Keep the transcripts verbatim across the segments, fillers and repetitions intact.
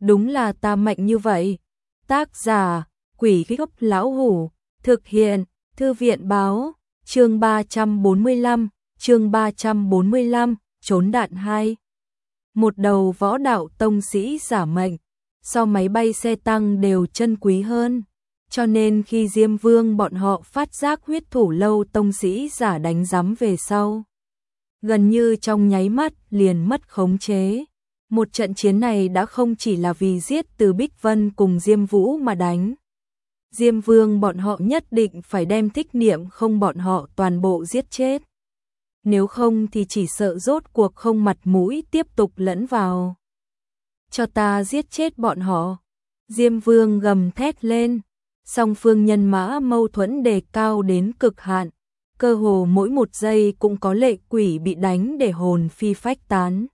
đúng là ta mạnh như vậy. Tác giả, Quỷ Gốc Lão Hủ, thực hiện, Thư viện báo, chương ba trăm bốn mươi lăm, chương ba trăm bốn mươi lăm, trốn đạn hai. Một đầu võ đạo tông sĩ giả mệnh, so máy bay xe tăng đều chân quý hơn. Cho nên khi Diêm Vương bọn họ phát giác huyết thủ lâu tông sĩ giả đánh giám về sau, gần như trong nháy mắt liền mất khống chế. Một trận chiến này đã không chỉ là vì giết Từ Bích Vân cùng Diêm Vũ mà đánh. Diêm Vương bọn họ nhất định phải đem Thích Niệm Không bọn họ toàn bộ giết chết. Nếu không thì chỉ sợ rốt cuộc không mặt mũi tiếp tục lẫn vào. Cho ta giết chết bọn họ. Diêm Vương gầm thét lên. Song phương nhân mã mâu thuẫn đề cao đến cực hạn. Cơ hồ mỗi một giây cũng có lệ quỷ bị đánh để hồn phi phách tán,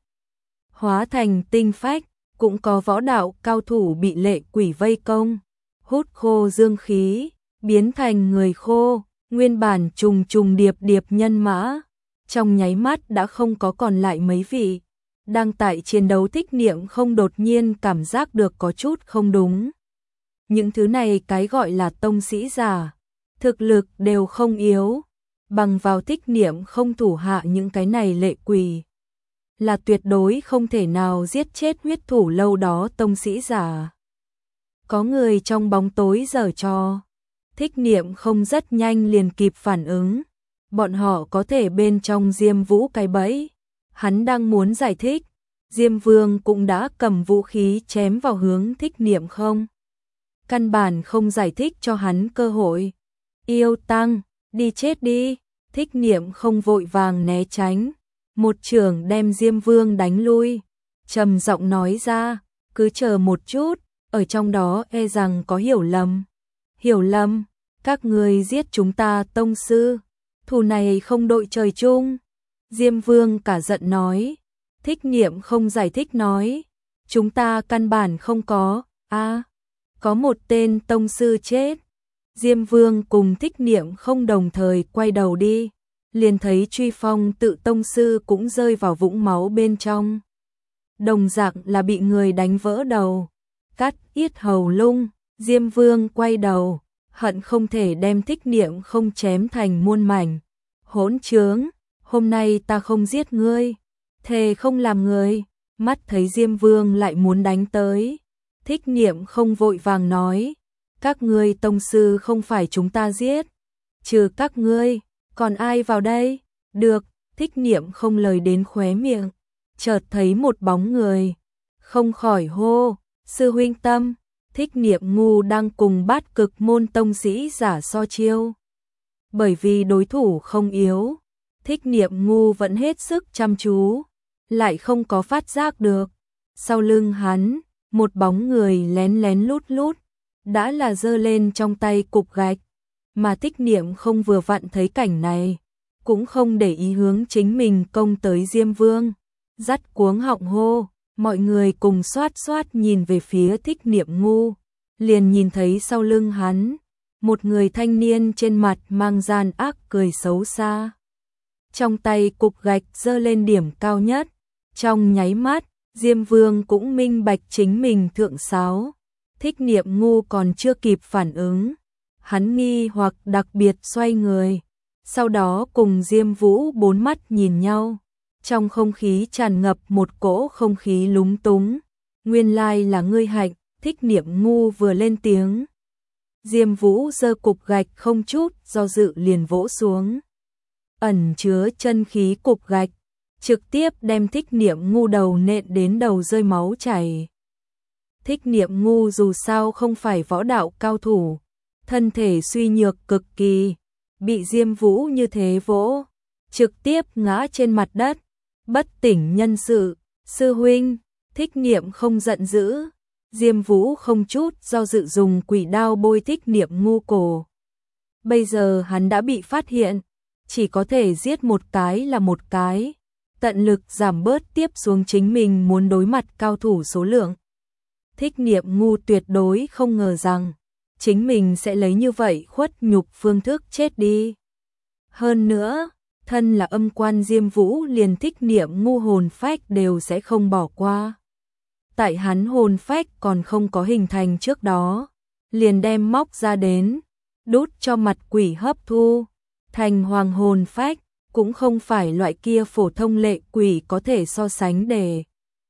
hóa thành tinh phách, cũng có võ đạo cao thủ bị lệ quỷ vây công, hút khô dương khí, biến thành người khô, nguyên bản trùng trùng điệp điệp nhân mã, trong nháy mắt đã không có còn lại mấy vị. Đang tại chiến đấu Thích Niệm Không đột nhiên cảm giác được có chút không đúng. Những thứ này cái gọi là tông sĩ giả, thực lực đều không yếu, bằng vào Thích Niệm Không thủ hạ những cái này lệ quỷ, là tuyệt đối không thể nào giết chết huyết thủ lâu đó tông sĩ giả. Có người trong bóng tối giở trò. Thích Niệm Không rất nhanh liền kịp phản ứng. Bọn họ có thể bên trong Diêm Vũ cái bẫy. Hắn đang muốn giải thích. Diêm Vương cũng đã cầm vũ khí chém vào hướng Thích Niệm Không. Căn bản không giải thích cho hắn cơ hội. Yêu tăng, đi chết đi. Thích Niệm Không vội vàng né tránh. Một chưởng đem Diêm Vương đánh lui, trầm giọng nói ra, cứ chờ một chút, ở trong đó e rằng có hiểu lầm. Hiểu lầm, các người giết chúng ta tông sư, thù này không đội trời chung. Diêm Vương cả giận nói. Thích Niệm Không giải thích nói, chúng ta căn bản không có, a, à, có một tên tông sư chết. Diêm Vương cùng Thích Niệm Không đồng thời quay đầu đi. Liền thấy Truy Phong Tự tông sư cũng rơi vào vũng máu bên trong. Đồng dạng là bị người đánh vỡ đầu, cắt yết hầu lung. Diêm Vương quay đầu, hận không thể đem Thích Niệm Không chém thành muôn mảnh. Hỗn trướng, hôm nay ta không giết ngươi, thề không làm người. Mắt thấy Diêm Vương lại muốn đánh tới, Thích Niệm Không vội vàng nói, các ngươi tông sư không phải chúng ta giết, trừ các ngươi còn ai vào đây? Được. Thích Niệm Không lời đến khóe miệng, chợt thấy một bóng người, không khỏi hô, sư huynh Tâm. Thích Niệm Ngu đang cùng Bát Cực môn tông sĩ giả so chiêu. Bởi vì đối thủ không yếu, Thích Niệm Ngu vẫn hết sức chăm chú, lại không có phát giác được. Sau lưng hắn, một bóng người lén lén lút lút, đã là giơ lên trong tay cục gạch. Mà Thích Niệm Không vừa vặn thấy cảnh này, cũng không để ý hướng chính mình công tới Diêm Vương, dắt cuống họng hô. Mọi người cùng xoát xoát nhìn về phía Thích Niệm Ngu, liền nhìn thấy sau lưng hắn, một người thanh niên trên mặt mang gian ác cười xấu xa. Trong tay cục gạch giơ lên điểm cao nhất, trong nháy mắt, Diêm Vương cũng minh bạch chính mình thượng sáo. Thích Niệm Ngu còn chưa kịp phản ứng, hắn nghi hoặc đặc biệt xoay người, sau đó cùng Diêm Vũ bốn mắt nhìn nhau. Trong không khí tràn ngập một cỗ không khí lúng túng. Nguyên lai là ngươi Hạnh. Thích Niệm Ngu vừa lên tiếng, Diêm Vũ giơ cục gạch không chút do dự liền vỗ xuống. Ẩn chứa chân khí cục gạch, trực tiếp đem Thích Niệm Ngu đầu nện đến đầu rơi máu chảy. Thích Niệm Ngu dù sao không phải võ đạo cao thủ, thân thể suy nhược cực kỳ, bị Diêm Vũ như thế vỗ, trực tiếp ngã trên mặt đất, bất tỉnh nhân sự. Sư huynh. Thích Niệm Không giận dữ. Diêm Vũ không chút do dự dùng quỷ đao bôi Thích Niệm Ngu cổ. Bây giờ hắn đã bị phát hiện, chỉ có thể giết một cái là một cái, tận lực giảm bớt tiếp xuống chính mình muốn đối mặt cao thủ số lượng. Thích Niệm Ngu tuyệt đối không ngờ rằng chính mình sẽ lấy như vậy khuất nhục phương thức chết đi. Hơn nữa, thân là âm quan Diêm Vũ liền Thích Niệm Ngu hồn phách đều sẽ không bỏ qua. tại hắn hồn phách còn không có hình thành trước đó, liền đem móc ra đến, đút cho mặt quỷ hấp thu, thành hoàng hồn phách, cũng không phải loại kia phổ thông lệ quỷ có thể so sánh để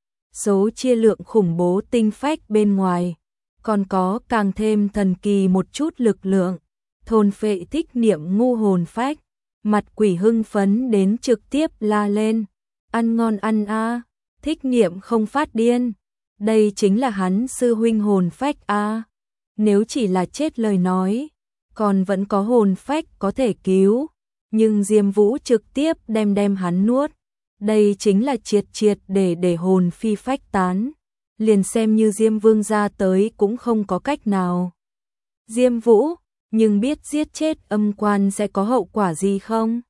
số chia lượng khủng bố tinh phách bên ngoài, còn có càng thêm thần kỳ một chút lực lượng, thôn phệ thích niệm ngu hồn phách, mặt quỷ hưng phấn đến trực tiếp la lên, ăn ngon ăn a, thích niệm không phát điên, đây chính là hắn sư huynh hồn phách a, nếu chỉ là chết lời nói, còn vẫn có hồn phách có thể cứu, nhưng Diêm Vũ trực tiếp đem đem hắn nuốt, đây chính là triệt triệt để để hồn phi phách tán, liền xem như Diêm Vương ra tới cũng không có cách nào. Diêm Vũ, nhưng biết giết chết âm quan sẽ có hậu quả gì không?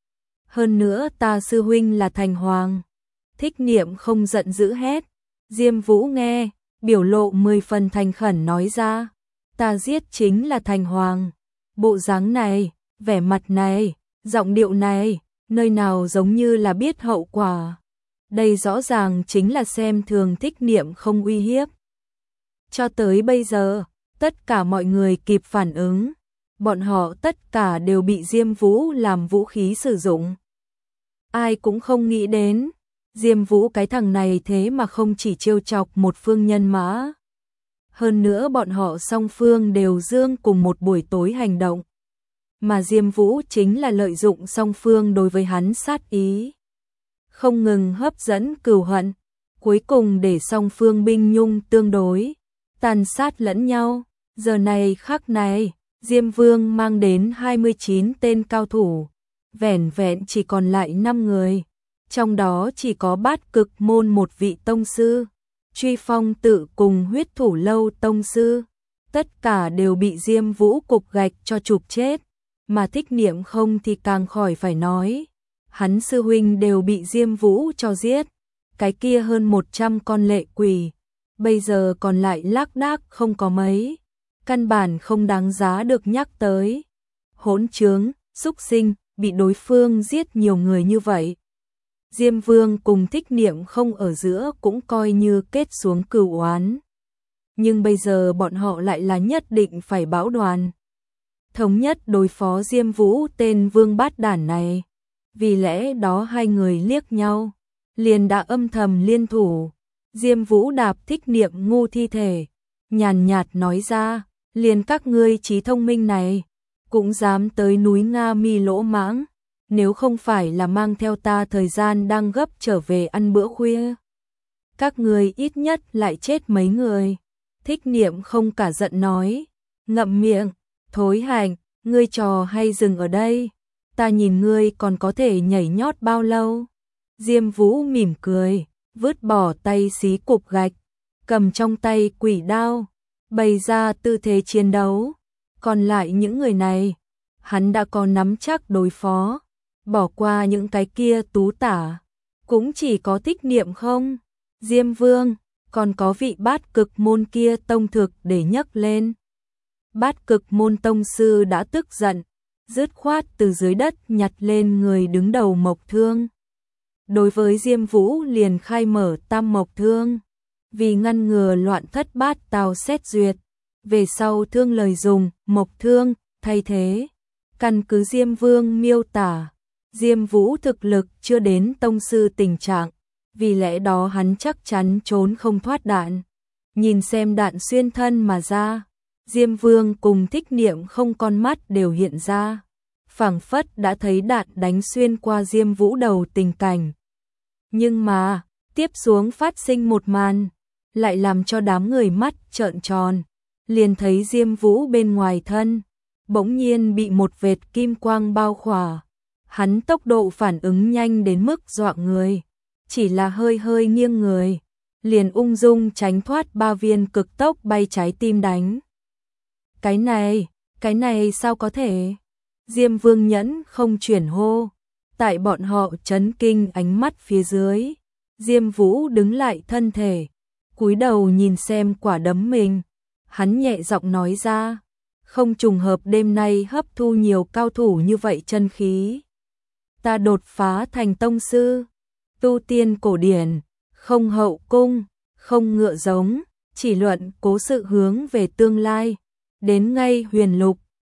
Hơn nữa ta sư huynh là thành hoàng. Thích niệm không giận dữ hét. Diêm Vũ nghe, biểu lộ mười phần thành khẩn nói ra, ta giết chính là thành hoàng. Bộ dáng này, vẻ mặt này, giọng điệu này, nơi nào giống như là biết hậu quả. Đây rõ ràng chính là xem thường thích niệm không uy hiếp. Cho tới bây giờ, tất cả mọi người kịp phản ứng, bọn họ tất cả đều bị Diêm Vũ làm vũ khí sử dụng. Ai cũng không nghĩ đến, Diêm Vũ cái thằng này thế mà không chỉ trêu chọc một phương nhân mã. Hơn nữa bọn họ song phương đều dương cùng một buổi tối hành động. Mà Diêm Vũ chính là lợi dụng song phương đối với hắn sát ý. Không ngừng hấp dẫn cừu hận, cuối cùng để song phương binh nhung tương đối, tàn sát lẫn nhau. Giờ này khắc này, Diêm Vương mang đến hai mươi chín tên cao thủ, vẻn vẹn chỉ còn lại năm người, trong đó chỉ có Bát Cực môn một vị tông sư, Truy Phong tự cùng Huyết Thủ lâu tông sư, tất cả đều bị Diêm Vũ cục gạch cho chụp chết, mà Thích Niệm không thì càng khỏi phải nói, hắn sư huynh đều bị Diêm Vũ cho giết, cái kia hơn một trăm con lệ quỷ, bây giờ còn lại lác đác không có mấy, căn bản không đáng giá được nhắc tới. Hỗn trướng, xúc sinh, bị đối phương giết nhiều người như vậy. Diêm Vương cùng Thích Niệm không ở giữa cũng coi như kết xuống cừu oán. Nhưng bây giờ bọn họ lại là nhất định phải bão đoàn. Thống nhất đối phó Diêm Vũ tên Vương Bát Đản này. Vì lẽ đó hai người liếc nhau, liền đã âm thầm liên thủ. Diêm Vũ đạp Thích Niệm ngu thi thể, nhàn nhạt nói ra, liền các ngươi trí thông minh này, cũng dám tới núi Nga Mi lỗ mãng, nếu không phải là mang theo ta thời gian đang gấp trở về ăn bữa khuya. Các ngươi ít nhất lại chết mấy người. Thích Niệm không cả giận nói, ngậm miệng, thối hành, ngươi trò hay dừng ở đây, ta nhìn ngươi còn có thể nhảy nhót bao lâu. Diêm Vũ mỉm cười, vứt bỏ tay xí cục gạch, cầm trong tay quỷ đao, bày ra tư thế chiến đấu. Còn lại những người này, hắn đã có nắm chắc đối phó, bỏ qua những cái kia tú tả, cũng chỉ có Thích Niệm không, Diêm Vương, còn có vị Bát Cực môn kia tông thực để nhấc lên. Bát Cực môn tông sư đã tức giận, dứt khoát từ dưới đất nhặt lên người đứng đầu Mộc Thương. Đối với Diêm Vũ liền khai mở Tam Mộc Thương, vì ngăn ngừa loạn thất bát tào xét duyệt, về sau thương lời dùng Mộc Thương thay thế. Căn cứ Diêm Vương miêu tả, Diêm Vũ thực lực chưa đến tông sư tình trạng, vì lẽ đó hắn chắc chắn trốn không thoát đạn. Nhìn xem đạn xuyên thân mà ra, Diêm Vương cùng Thích Niệm không con mắt đều hiện ra, phảng phất đã thấy đạn đánh xuyên qua Diêm Vũ đầu tình cảnh. Nhưng mà, tiếp xuống phát sinh một màn, lại làm cho đám người mắt trợn tròn, liền thấy Diêm Vũ bên ngoài thân, bỗng nhiên bị một vệt kim quang bao khỏa. Hắn tốc độ phản ứng nhanh đến mức dọa người, chỉ là hơi hơi nghiêng người, liền ung dung tránh thoát ba viên cực tốc bay trái tim đánh. Cái này, cái này sao có thể? Diêm Vương nhẫn không chuyển hô, tại bọn họ chấn kinh ánh mắt phía dưới, Diêm Vũ đứng lại thân thể, cúi đầu nhìn xem quả đấm mình, hắn nhẹ giọng nói ra, không trùng hợp đêm nay hấp thu nhiều cao thủ như vậy chân khí. Ta đột phá thành tông sư, tu tiên cổ điển, không hậu cung, không ngựa giống, chỉ luận cố sự hướng về tương lai. Đến ngay huyền lục,